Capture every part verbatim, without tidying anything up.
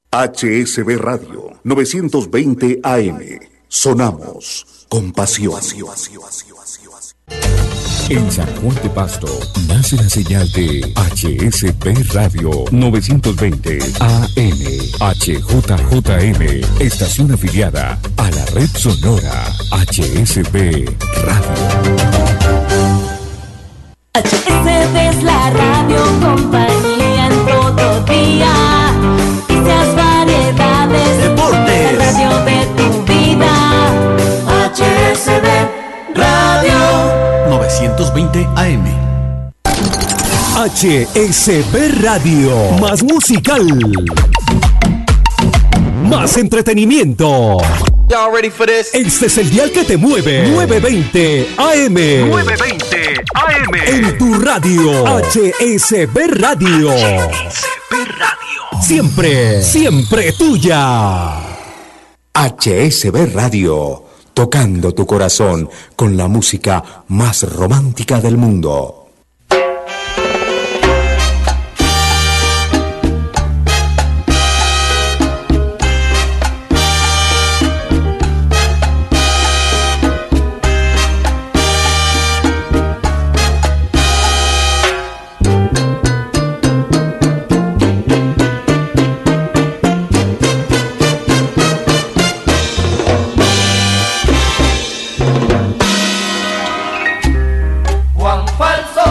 H S B Radio novecientos veinte A M. Sonamos con pasión. En San Juan de Pasto nace la señal de H S B Radio novecientos veinte A M. H J J M, estación afiliada a la red sonora H S B Radio. H S B es la radio compañía en todo día. Noticias, variedades, deportes, la radio de tu vida. H S B Radio novecientos veinte A M. H S B Radio, más musical, más entretenimiento. Y'all ready for this? Este es el dial que te mueve. novecientos veinte A M. novecientos veinte A M. En tu radio. H S B Radio. H S B Radio. Siempre, siempre tuya. H S B Radio, tocando tu corazón con la música más romántica del mundo. Falso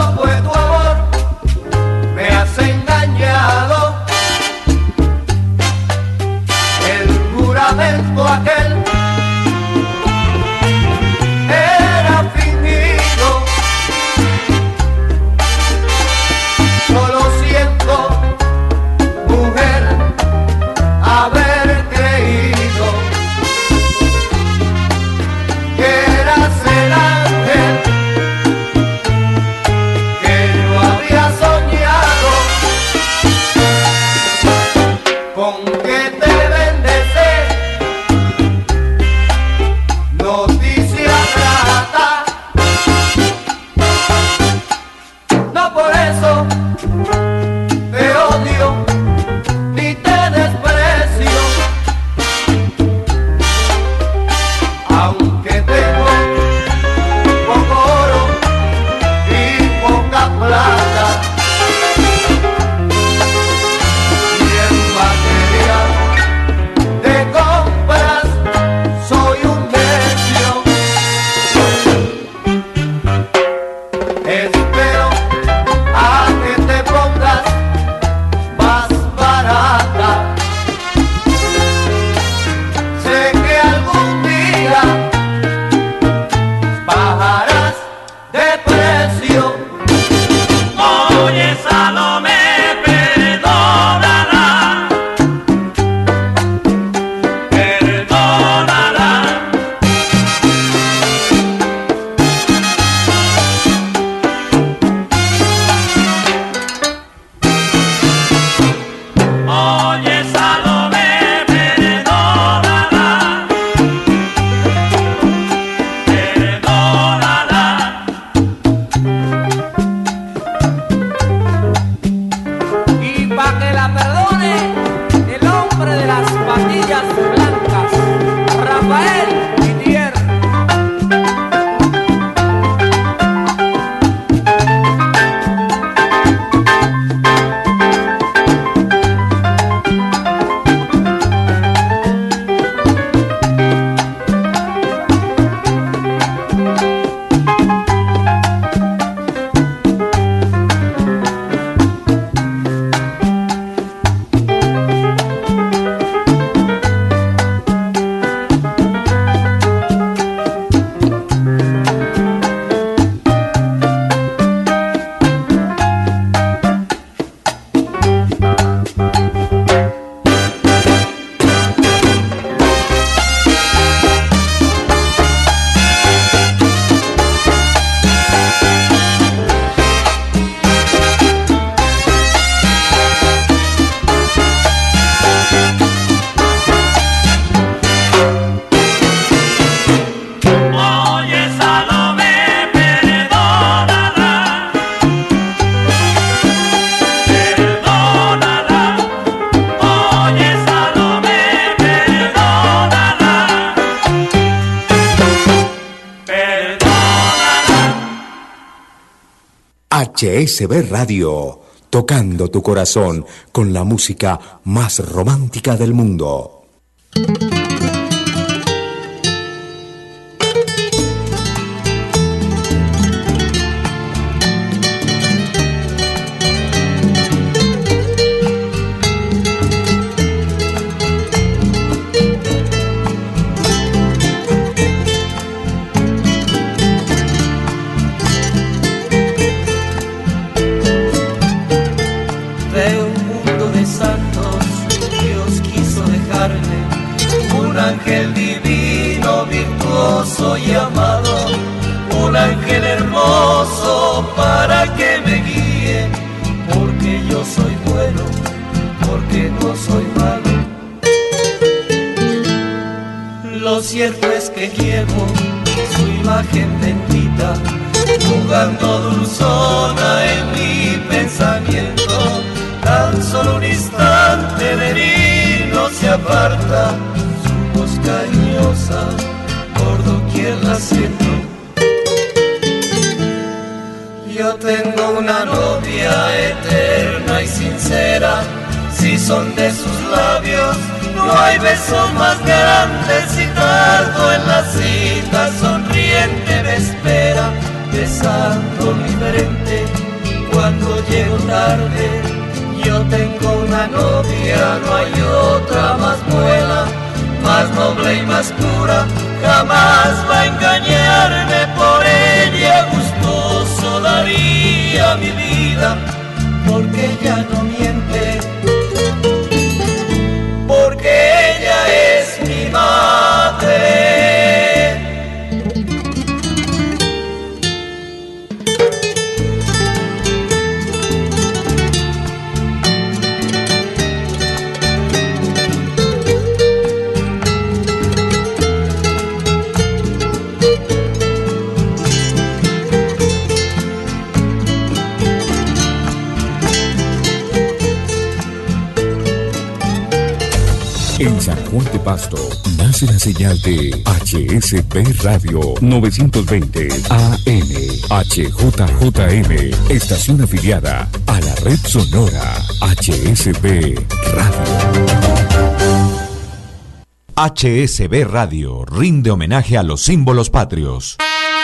H S B Radio, tocando tu corazón con la música más romántica del mundo. Ángel divino, virtuoso y amado, un ángel hermoso para que me guíe, porque yo soy bueno, porque no soy malo. Lo cierto es que llevo su imagen bendita, jugando dulzona en mi pensamiento, tan solo un instante de mí no se aparta, cariñosa, por doquier la siento. Yo tengo una novia eterna y sincera, si son de sus labios, no hay besos más grandes, y tardo en la cita, sonriente me espera, besando mi frente, cuando llego tarde, yo tengo una novia, no hay otra más buena, más noble y más pura, jamás va a engañarme, por ella gustoso daría mi vida, porque ella no miente, porque ella es mi madre. En San Juan de Pasto nace la señal de H S B Radio novecientos veinte A M, H J J M, estación afiliada a la red sonora H S B Radio. H S B Radio rinde homenaje a los símbolos patrios.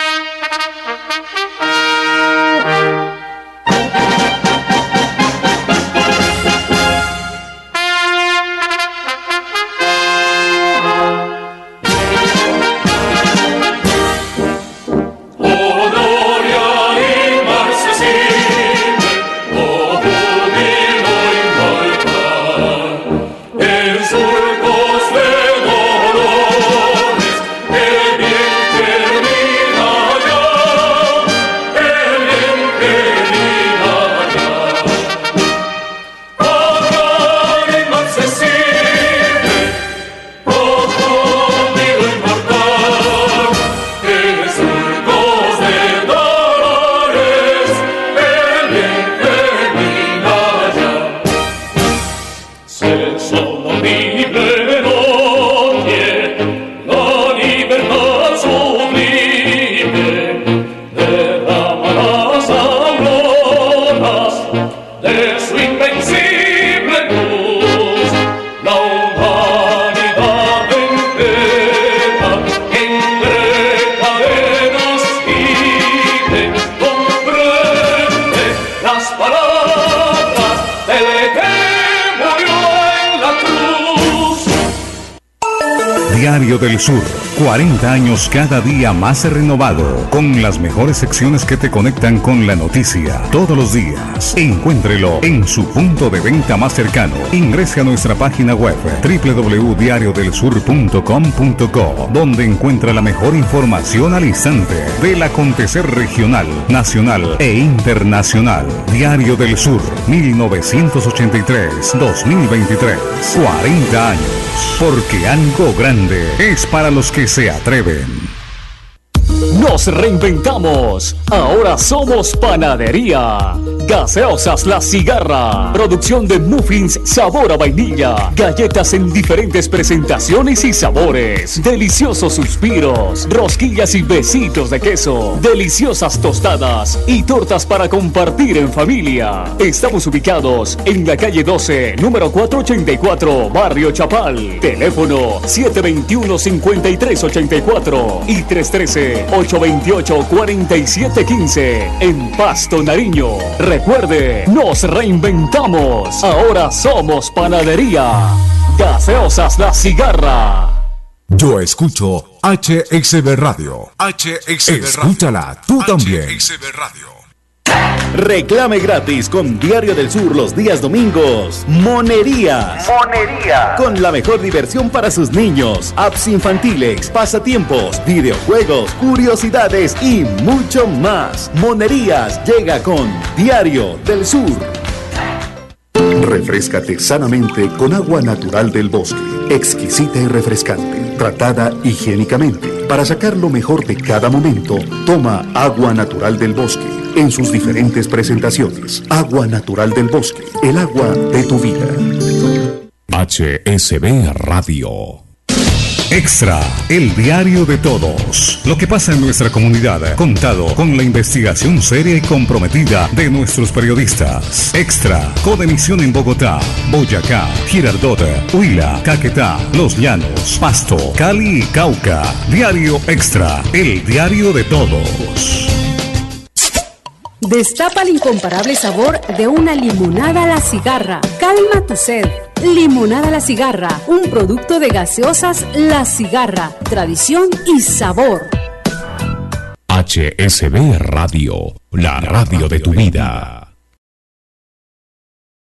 Diario del Sur, cuarenta años cada día más renovado, con las mejores secciones que te conectan con la noticia todos los días. Encuéntrelo en su punto de venta más cercano. Ingrese a nuestra página web doble u doble u doble u punto diario del sur punto com punto co, donde encuentra la mejor información al instante del acontecer regional, nacional e internacional. Diario del Sur, mil novecientos ochenta y tres a dos mil veintitrés, cuarenta años, porque algo grande es para los que se atreven. Nos reinventamos. Ahora somos panadería. Gaseosas La Cigarra. Producción de muffins sabor a vainilla. Galletas en diferentes presentaciones y sabores. Deliciosos suspiros. Rosquillas y besitos de queso. Deliciosas tostadas y tortas para compartir en familia. Estamos ubicados en la calle doce, número cuatrocientos ochenta y cuatro, Barrio Chapal. Teléfono siete dos uno, cinco tres ocho cuatro y tres uno tres, ocho dos ocho, cuatro siete uno cinco en Pasto, Nariño. Recuerde, nos reinventamos. Ahora somos panadería. Gaseosas La Cigarra. Yo escucho H X B Radio. H X B Radio. Escúchala tú también. H X B Radio. Reclame gratis con Diario del Sur los días domingos. Monerías. Monería. Con la mejor diversión para sus niños. Apps infantiles, pasatiempos, videojuegos, curiosidades y mucho más. Monerías llega con Diario del Sur. Refréscate sanamente con agua natural del bosque. Exquisita y refrescante. Tratada higiénicamente. Para sacar lo mejor de cada momento, toma agua natural del bosque. En sus diferentes presentaciones. Agua natural del bosque. El agua de tu vida. H S B Radio. Extra, el diario de todos. Lo que pasa en nuestra comunidad, contado con la investigación seria y comprometida de nuestros periodistas. Extra, con emisión en Bogotá, Boyacá, Girardot, Huila, Caquetá, Los Llanos, Pasto, Cali y Cauca. Diario Extra, el diario de todos. Destapa el incomparable sabor de una limonada a la cigarra. Calma tu sed. Limonada a la Cigarra, un producto de Gaseosas La Cigarra, tradición y sabor. H S B Radio, la radio de tu vida.